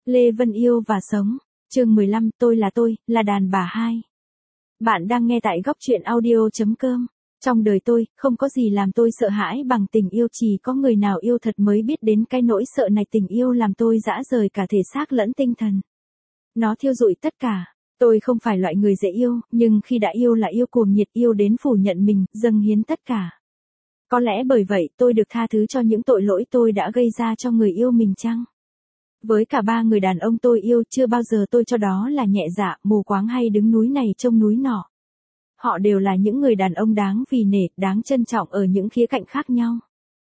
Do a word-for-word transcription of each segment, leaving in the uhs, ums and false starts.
Lê Vân Yêu và Sống, chương mười lăm, tôi là tôi, là đàn bà hai. Bạn đang nghe tại góc truyện audio chấm com. Trong đời tôi, không có gì làm tôi sợ hãi bằng tình yêu, chỉ có người nào yêu thật mới biết đến cái nỗi sợ này. Tình yêu làm tôi rã rời cả thể xác lẫn tinh thần. Nó thiêu rụi tất cả. Tôi không phải loại người dễ yêu, nhưng khi đã yêu là yêu cuồng nhiệt, yêu đến phủ nhận mình, dâng hiến tất cả. Có lẽ bởi vậy tôi được tha thứ cho những tội lỗi tôi đã gây ra cho người yêu mình chăng? Với cả ba người đàn ông tôi yêu, chưa bao giờ tôi cho đó là nhẹ dạ, mù quáng hay đứng núi này trông núi nọ. Họ đều là những người đàn ông đáng vì nể, đáng trân trọng ở những khía cạnh khác nhau.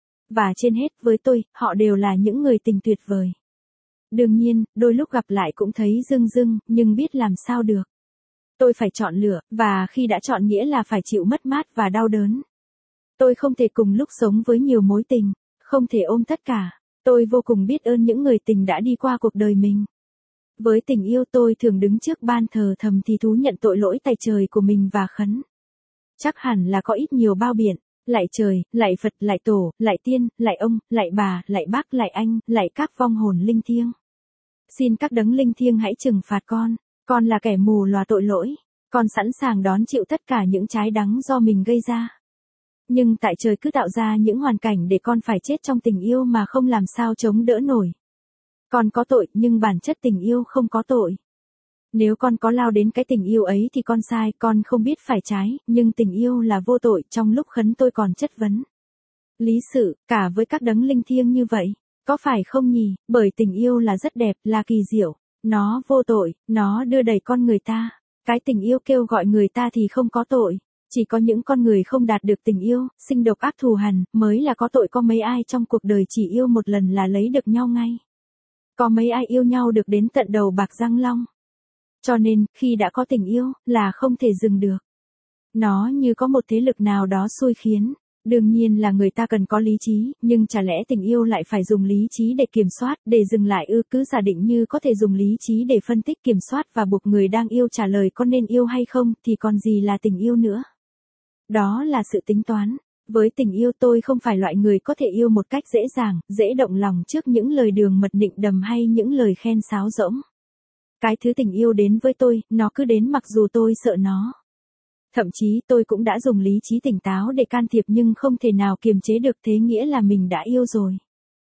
Và trên hết, với tôi, họ đều là những người tình tuyệt vời. Đương nhiên, đôi lúc gặp lại cũng thấy dưng dưng, nhưng biết làm sao được. Tôi phải chọn lựa, và khi đã chọn nghĩa là phải chịu mất mát và đau đớn. Tôi không thể cùng lúc sống với nhiều mối tình, không thể ôm tất cả. Tôi vô cùng biết ơn những người tình đã đi qua cuộc đời mình. Với tình yêu tôi thường đứng trước ban thờ thầm thì thú nhận tội lỗi tại trời của mình và khấn. Chắc hẳn là có ít nhiều bao biện, lạy trời, lạy Phật, lạy tổ, lạy tiên, lạy ông, lạy bà, lạy bác, lạy anh, lạy các vong hồn linh thiêng. Xin các đấng linh thiêng hãy trừng phạt con, con là kẻ mù lòa tội lỗi, con sẵn sàng đón chịu tất cả những trái đắng do mình gây ra. Nhưng tại trời cứ tạo ra những hoàn cảnh để con phải chết trong tình yêu mà không làm sao chống đỡ nổi. Con có tội, nhưng bản chất tình yêu không có tội. Nếu con có lao đến cái tình yêu ấy thì con sai, con không biết phải trái, nhưng tình yêu là vô tội. Trong lúc khấn tôi còn chất vấn lý sự, cả với các đấng linh thiêng như vậy, có phải không nhỉ? Bởi tình yêu là rất đẹp, là kỳ diệu, nó vô tội, nó đưa đẩy con người ta. Cái tình yêu kêu gọi người ta thì không có tội. Chỉ có những con người không đạt được tình yêu, sinh độc ác thù hằn, mới là có tội. Có mấy ai trong cuộc đời chỉ yêu một lần là lấy được nhau ngay? Có mấy ai yêu nhau được đến tận đầu bạc răng long? Cho nên, khi đã có tình yêu, là không thể dừng được. Nó như có một thế lực nào đó xui khiến. Đương nhiên là người ta cần có lý trí, nhưng chả lẽ tình yêu lại phải dùng lý trí để kiểm soát, để dừng lại ư? Cứ giả định như có thể dùng lý trí để phân tích, kiểm soát và buộc người đang yêu trả lời có nên yêu hay không, thì còn gì là tình yêu nữa. Đó là sự tính toán. Với tình yêu tôi không phải loại người có thể yêu một cách dễ dàng, dễ động lòng trước những lời đường mật nịnh đầm hay những lời khen sáo rỗng. Cái thứ tình yêu đến với tôi, nó cứ đến mặc dù tôi sợ nó. Thậm chí tôi cũng đã dùng lý trí tỉnh táo để can thiệp nhưng không thể nào kiềm chế được, thế nghĩa là mình đã yêu rồi.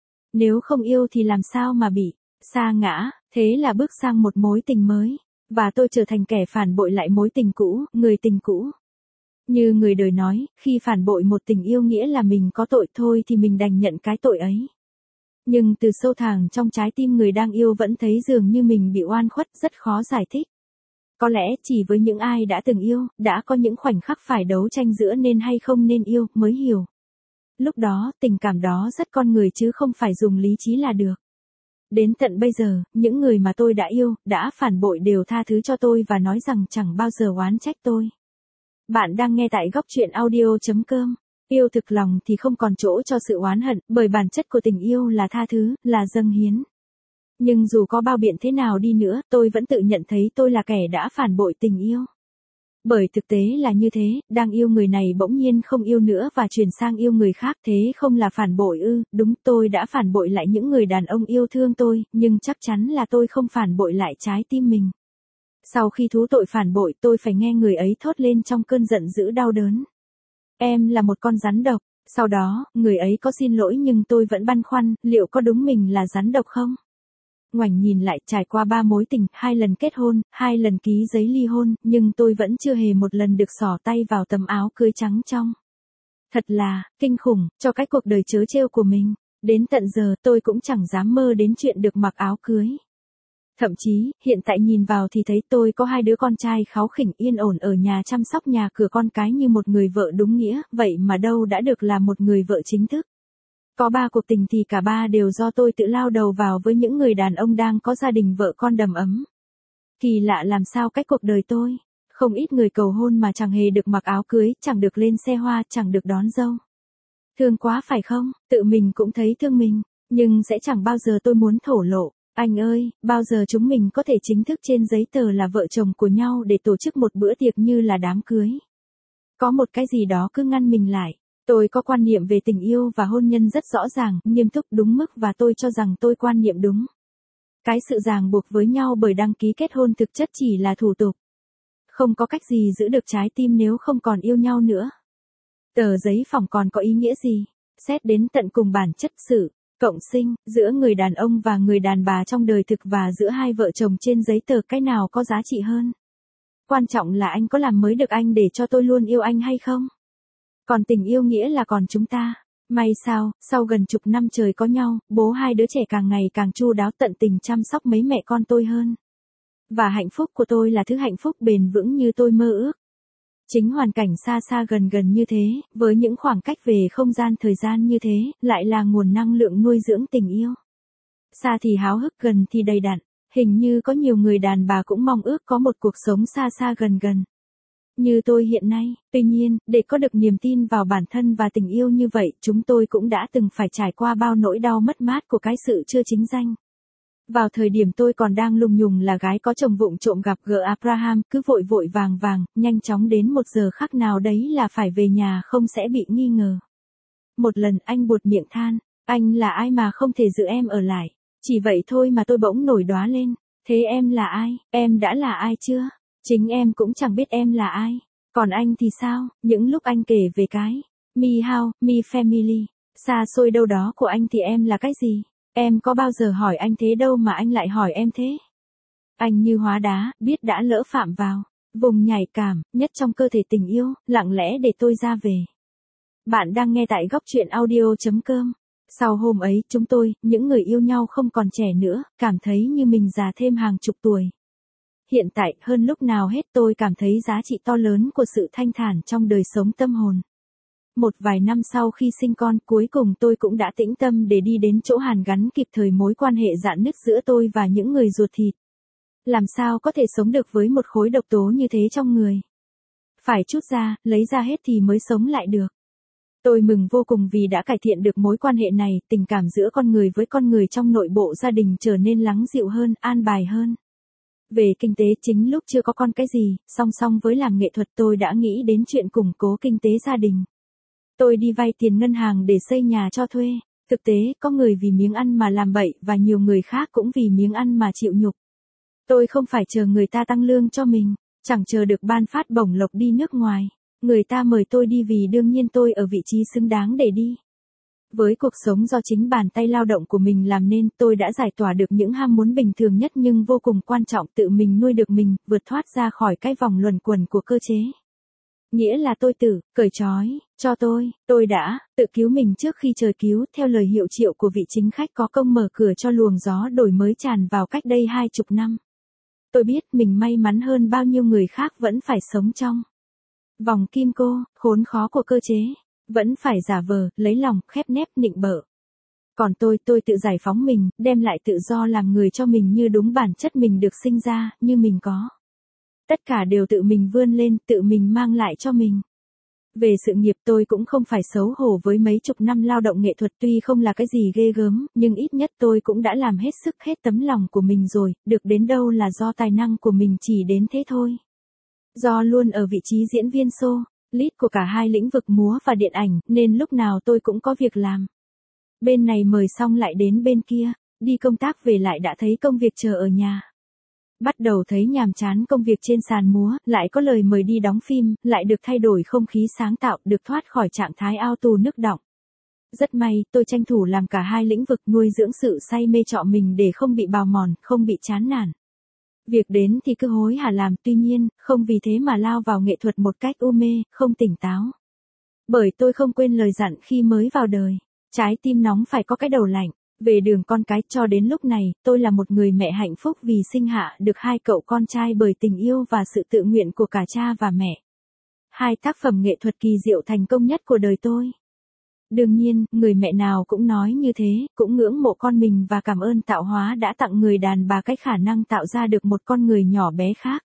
Nếu không yêu thì làm sao mà bị sa ngã, thế là bước sang một mối tình mới. Và tôi trở thành kẻ phản bội lại mối tình cũ, người tình cũ. Như người đời nói, khi phản bội một tình yêu nghĩa là mình có tội, thôi thì mình đành nhận cái tội ấy. Nhưng từ sâu thẳm trong trái tim người đang yêu vẫn thấy dường như mình bị oan khuất, rất khó giải thích. Có lẽ chỉ với những ai đã từng yêu, đã có những khoảnh khắc phải đấu tranh giữa nên hay không nên yêu, mới hiểu. Lúc đó, tình cảm đó rất con người chứ không phải dùng lý trí là được. Đến tận bây giờ, những người mà tôi đã yêu, đã phản bội đều tha thứ cho tôi và nói rằng chẳng bao giờ oán trách tôi. Bạn đang nghe tại góc truyện audio chấm com. Yêu thực lòng thì không còn chỗ cho sự oán hận, bởi bản chất của tình yêu là tha thứ, là dâng hiến. Nhưng dù có bao biện thế nào đi nữa, tôi vẫn tự nhận thấy tôi là kẻ đã phản bội tình yêu. Bởi thực tế là như thế, đang yêu người này bỗng nhiên không yêu nữa và chuyển sang yêu người khác, thế không là phản bội ư? Đúng, tôi đã phản bội lại những người đàn ông yêu thương tôi, nhưng chắc chắn là tôi không phản bội lại trái tim mình. Sau khi thú tội phản bội, tôi phải nghe người ấy thốt lên trong cơn giận dữ đau đớn. Em là một con rắn độc. Sau đó, người ấy có xin lỗi nhưng tôi vẫn băn khoăn, liệu có đúng mình là rắn độc không? Ngoảnh nhìn lại, trải qua ba mối tình, hai lần kết hôn, hai lần ký giấy ly hôn, nhưng tôi vẫn chưa hề một lần được xỏ tay vào tấm áo cưới trắng trong. Thật là, kinh khủng, cho cái cuộc đời trớ trêu của mình. Đến tận giờ, tôi cũng chẳng dám mơ đến chuyện được mặc áo cưới. Thậm chí, hiện tại nhìn vào thì thấy tôi có hai đứa con trai kháu khỉnh yên ổn ở nhà chăm sóc nhà cửa con cái như một người vợ đúng nghĩa, vậy mà đâu đã được là một người vợ chính thức. Có ba cuộc tình thì cả ba đều do tôi tự lao đầu vào với những người đàn ông đang có gia đình vợ con đầm ấm. Kỳ lạ làm sao cái cuộc đời tôi, không ít người cầu hôn mà chẳng hề được mặc áo cưới, chẳng được lên xe hoa, chẳng được đón dâu. Thương quá phải không? Tự mình cũng thấy thương mình, nhưng sẽ chẳng bao giờ tôi muốn thổ lộ. Anh ơi, bao giờ chúng mình có thể chính thức trên giấy tờ là vợ chồng của nhau để tổ chức một bữa tiệc như là đám cưới? Có một cái gì đó cứ ngăn mình lại. Tôi có quan niệm về tình yêu và hôn nhân rất rõ ràng, nghiêm túc, đúng mức và tôi cho rằng tôi quan niệm đúng. Cái sự ràng buộc với nhau bởi đăng ký kết hôn thực chất chỉ là thủ tục. Không có cách gì giữ được trái tim nếu không còn yêu nhau nữa. Tờ giấy phỏng còn có ý nghĩa gì? Xét đến tận cùng bản chất sự cộng sinh giữa người đàn ông và người đàn bà trong đời thực và giữa hai vợ chồng trên giấy tờ, cái nào có giá trị hơn? Quan trọng là anh có làm mới được anh để cho tôi luôn yêu anh hay không? Còn tình yêu nghĩa là còn chúng ta. May sao, sau gần chục năm trời có nhau, bố hai đứa trẻ càng ngày càng chu đáo tận tình chăm sóc mấy mẹ con tôi hơn. Và hạnh phúc của tôi là thứ hạnh phúc bền vững như tôi mơ ước. Chính hoàn cảnh xa xa gần gần như thế, với những khoảng cách về không gian thời gian như thế, lại là nguồn năng lượng nuôi dưỡng tình yêu. Xa thì háo hức, gần thì đầy đặn. Hình như có nhiều người đàn bà cũng mong ước có một cuộc sống xa xa gần gần như tôi hiện nay. Tuy nhiên, để có được niềm tin vào bản thân và tình yêu như vậy, chúng tôi cũng đã từng phải trải qua bao nỗi đau mất mát của cái sự chưa chính danh. Vào thời điểm tôi còn đang lùng nhùng là gái có chồng vụng trộm gặp gỡ Abraham, cứ vội vội vàng vàng, nhanh chóng đến một giờ khắc nào đấy là phải về nhà không sẽ bị nghi ngờ. Một lần anh buột miệng than, anh là ai mà không thể giữ em ở lại. Chỉ vậy thôi mà tôi bỗng nổi đoá lên. Thế em là ai? Em đã là ai chưa? Chính em cũng chẳng biết em là ai. Còn anh thì sao? Những lúc anh kể về cái me house, me family, xa xôi đâu đó của anh thì em là cái gì? Em có bao giờ hỏi anh thế đâu mà anh lại hỏi em thế? Anh như hóa đá, biết đã lỡ phạm vào vùng nhạy cảm nhất trong cơ thể tình yêu, lặng lẽ để tôi ra về. Bạn đang nghe tại góc truyện audio chấm com. Sau hôm ấy, chúng tôi, những người yêu nhau không còn trẻ nữa, cảm thấy như mình già thêm hàng chục tuổi. Hiện tại, hơn lúc nào hết tôi cảm thấy giá trị to lớn của sự thanh thản trong đời sống tâm hồn. Một vài năm sau khi sinh con, cuối cùng tôi cũng đã tĩnh tâm để đi đến chỗ hàn gắn kịp thời mối quan hệ rạn nứt giữa tôi và những người ruột thịt. Làm sao có thể sống được với một khối độc tố như thế trong người? Phải trút ra, lấy ra hết thì mới sống lại được. Tôi mừng vô cùng vì đã cải thiện được mối quan hệ này, tình cảm giữa con người với con người trong nội bộ gia đình trở nên lắng dịu hơn, an bài hơn. Về kinh tế, chính lúc chưa có con cái gì, song song với làm nghệ thuật tôi đã nghĩ đến chuyện củng cố kinh tế gia đình. Tôi đi vay tiền ngân hàng để xây nhà cho thuê. Thực tế, có người vì miếng ăn mà làm bậy và nhiều người khác cũng vì miếng ăn mà chịu nhục. Tôi không phải chờ người ta tăng lương cho mình, chẳng chờ được ban phát bổng lộc đi nước ngoài. Người ta mời tôi đi vì đương nhiên tôi ở vị trí xứng đáng để đi. Với cuộc sống do chính bàn tay lao động của mình làm nên, tôi đã giải tỏa được những ham muốn bình thường nhất nhưng vô cùng quan trọng, tự mình nuôi được mình, vượt thoát ra khỏi cái vòng luẩn quẩn của cơ chế. Nghĩa là tôi tự cởi trói cho tôi, tôi đã tự cứu mình trước khi trời cứu, theo lời hiệu triệu của vị chính khách có công mở cửa cho luồng gió đổi mới tràn vào cách đây hai chục năm. Tôi biết mình may mắn hơn bao nhiêu người khác vẫn phải sống trong vòng kim cô, khốn khó của cơ chế, vẫn phải giả vờ, lấy lòng, khép nép, nịnh bợ. Còn tôi, tôi tự giải phóng mình, đem lại tự do làm người cho mình như đúng bản chất mình được sinh ra, như mình có. Tất cả đều tự mình vươn lên, tự mình mang lại cho mình. Về sự nghiệp tôi cũng không phải xấu hổ với mấy chục năm lao động nghệ thuật, tuy không là cái gì ghê gớm, nhưng ít nhất tôi cũng đã làm hết sức hết tấm lòng của mình rồi, được đến đâu là do tài năng của mình chỉ đến thế thôi. Do luôn ở vị trí diễn viên show, lead của cả hai lĩnh vực múa và điện ảnh, nên lúc nào tôi cũng có việc làm. Bên này mời xong lại đến bên kia, đi công tác về lại đã thấy công việc chờ ở nhà. Bắt đầu thấy nhàm chán công việc trên sàn múa, lại có lời mời đi đóng phim, lại được thay đổi không khí sáng tạo, được thoát khỏi trạng thái ao tù nước đọng. Rất may, tôi tranh thủ làm cả hai lĩnh vực, nuôi dưỡng sự say mê trọ mình để không bị bào mòn, không bị chán nản. Việc đến thì cứ hối hả làm, tuy nhiên, không vì thế mà lao vào nghệ thuật một cách u mê, không tỉnh táo. Bởi tôi không quên lời dặn khi mới vào đời. Trái tim nóng phải có cái đầu lạnh. Về đường con cái, cho đến lúc này, tôi là một người mẹ hạnh phúc vì sinh hạ được hai cậu con trai bởi tình yêu và sự tự nguyện của cả cha và mẹ. Hai tác phẩm nghệ thuật kỳ diệu thành công nhất của đời tôi. Đương nhiên, người mẹ nào cũng nói như thế, cũng ngưỡng mộ con mình và cảm ơn tạo hóa đã tặng người đàn bà cái khả năng tạo ra được một con người nhỏ bé khác.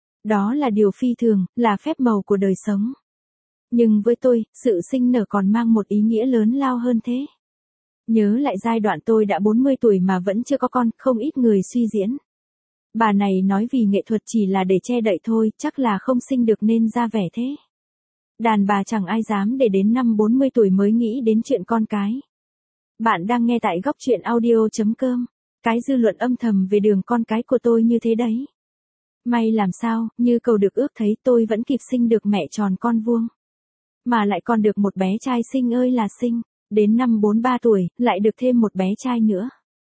Đó là điều phi thường, là phép màu của đời sống. Nhưng với tôi, sự sinh nở còn mang một ý nghĩa lớn lao hơn thế. Nhớ lại giai đoạn tôi đã bốn mươi tuổi mà vẫn chưa có con, không ít người suy diễn. Bà này nói vì nghệ thuật chỉ là để che đậy thôi, chắc là không sinh được nên ra vẻ thế. Đàn bà chẳng ai dám để đến năm bốn mươi tuổi mới nghĩ đến chuyện con cái. Bạn đang nghe tại góc truyện audio chấm com. Cái dư luận âm thầm về đường con cái của tôi như thế đấy. May làm sao, như cầu được ước thấy tôi vẫn kịp sinh được mẹ tròn con vuông. Mà lại còn được một bé trai xinh ơi là xinh, đến năm bốn ba tuổi, lại được thêm một bé trai nữa.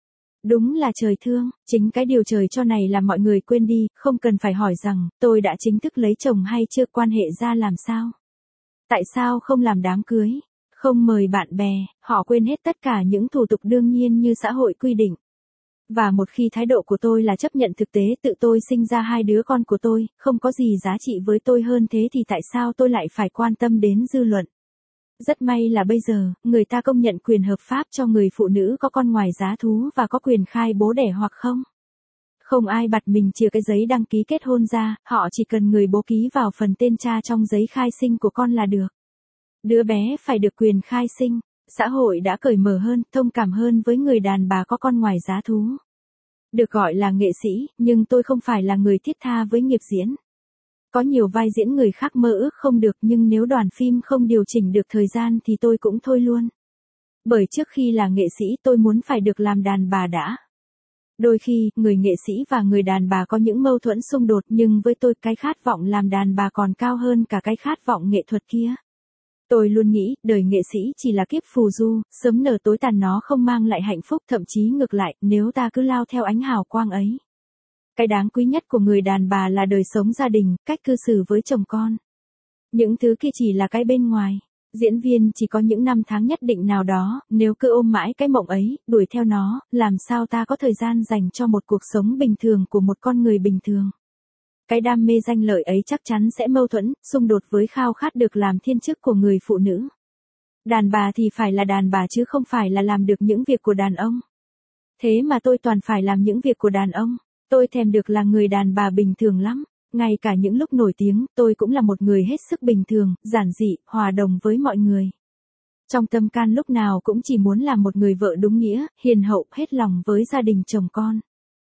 Đúng là trời thương, chính cái điều trời cho này làm mọi người quên đi, không cần phải hỏi rằng, tôi đã chính thức lấy chồng hay chưa, quan hệ ra làm sao. Tại sao không làm đám cưới, không mời bạn bè, họ quên hết tất cả những thủ tục đương nhiên như xã hội quy định. Và một khi thái độ của tôi là chấp nhận thực tế tự tôi sinh ra hai đứa con của tôi, không có gì giá trị với tôi hơn thế thì tại sao tôi lại phải quan tâm đến dư luận? Rất may là bây giờ, người ta công nhận quyền hợp pháp cho người phụ nữ có con ngoài giá thú và có quyền khai bố đẻ hoặc không. Không ai bắt mình chìa cái giấy đăng ký kết hôn ra, họ chỉ cần người bố ký vào phần tên cha trong giấy khai sinh của con là được. Đứa bé phải được quyền khai sinh. Xã hội đã cởi mở hơn, thông cảm hơn với người đàn bà có con ngoài giá thú. Được gọi là nghệ sĩ, nhưng tôi không phải là người thiết tha với nghiệp diễn. Có nhiều vai diễn người khác mơ ước không được, nhưng nếu đoàn phim không điều chỉnh được thời gian thì tôi cũng thôi luôn. Bởi trước khi là nghệ sĩ tôi muốn phải được làm đàn bà đã. Đôi khi, người nghệ sĩ và người đàn bà có những mâu thuẫn xung đột, nhưng với tôi cái khát vọng làm đàn bà còn cao hơn cả cái khát vọng nghệ thuật kia. Tôi luôn nghĩ, đời nghệ sĩ chỉ là kiếp phù du, sớm nở tối tàn, nó không mang lại hạnh phúc, thậm chí ngược lại, nếu ta cứ lao theo ánh hào quang ấy. Cái đáng quý nhất của người đàn bà là đời sống gia đình, cách cư xử với chồng con. Những thứ kia chỉ là cái bên ngoài. Diễn viên chỉ có những năm tháng nhất định nào đó, nếu cứ ôm mãi cái mộng ấy, đuổi theo nó, làm sao ta có thời gian dành cho một cuộc sống bình thường của một con người bình thường. Cái đam mê danh lợi ấy chắc chắn sẽ mâu thuẫn, xung đột với khao khát được làm thiên chức của người phụ nữ. Đàn bà thì phải là đàn bà chứ không phải là làm được những việc của đàn ông. Thế mà tôi toàn phải làm những việc của đàn ông. Tôi thèm được là người đàn bà bình thường lắm. Ngay cả những lúc nổi tiếng, tôi cũng là một người hết sức bình thường, giản dị, hòa đồng với mọi người. Trong tâm can lúc nào cũng chỉ muốn làm một người vợ đúng nghĩa, hiền hậu, hết lòng với gia đình chồng con.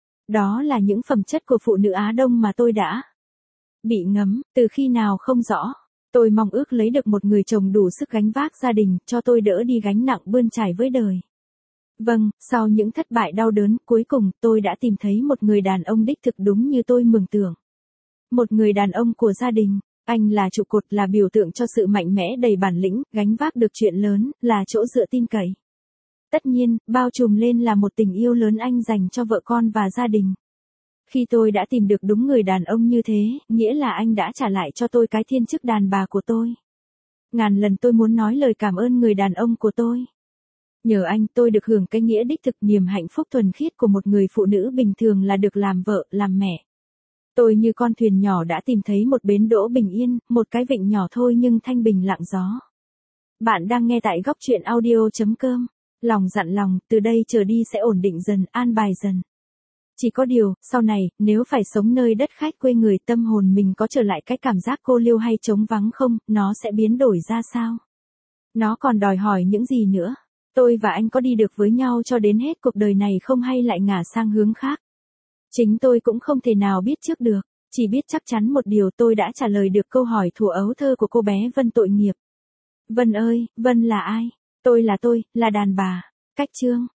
Đó là những phẩm chất của phụ nữ Á Đông mà tôi đã bị ngấm, từ khi nào không rõ. Tôi mong ước lấy được một người chồng đủ sức gánh vác gia đình, cho tôi đỡ đi gánh nặng bươn trải với đời. Vâng, sau những thất bại đau đớn, cuối cùng, tôi đã tìm thấy một người đàn ông đích thực đúng như tôi mường tượng. Một người đàn ông của gia đình. Anh là trụ cột, là biểu tượng cho sự mạnh mẽ đầy bản lĩnh, gánh vác được chuyện lớn, là chỗ dựa tin cậy. Tất nhiên, bao trùm lên là một tình yêu lớn anh dành cho vợ con và gia đình. Khi tôi đã tìm được đúng người đàn ông như thế, nghĩa là anh đã trả lại cho tôi cái thiên chức đàn bà của tôi. Ngàn lần tôi muốn nói lời cảm ơn người đàn ông của tôi. Nhờ anh tôi được hưởng cái nghĩa đích thực, niềm hạnh phúc thuần khiết của một người phụ nữ bình thường là được làm vợ, làm mẹ. Tôi như con thuyền nhỏ đã tìm thấy một bến đỗ bình yên, một cái vịnh nhỏ thôi nhưng thanh bình lặng gió. Bạn đang nghe tại góc truyện audio chấm com. Lòng dặn lòng, từ đây trở đi sẽ ổn định dần, an bài dần. Chỉ có điều, sau này, nếu phải sống nơi đất khách quê người, tâm hồn mình có trở lại cái cảm giác cô liêu hay trống vắng không, nó sẽ biến đổi ra sao? Nó còn đòi hỏi những gì nữa? Tôi và anh có đi được với nhau cho đến hết cuộc đời này không, hay lại ngả sang hướng khác? Chính tôi cũng không thể nào biết trước được, chỉ biết chắc chắn một điều, tôi đã trả lời được câu hỏi thuở ấu thơ của cô bé Vân tội nghiệp. Vân ơi, Vân là ai? Tôi là tôi, là đàn bà. Cách chương.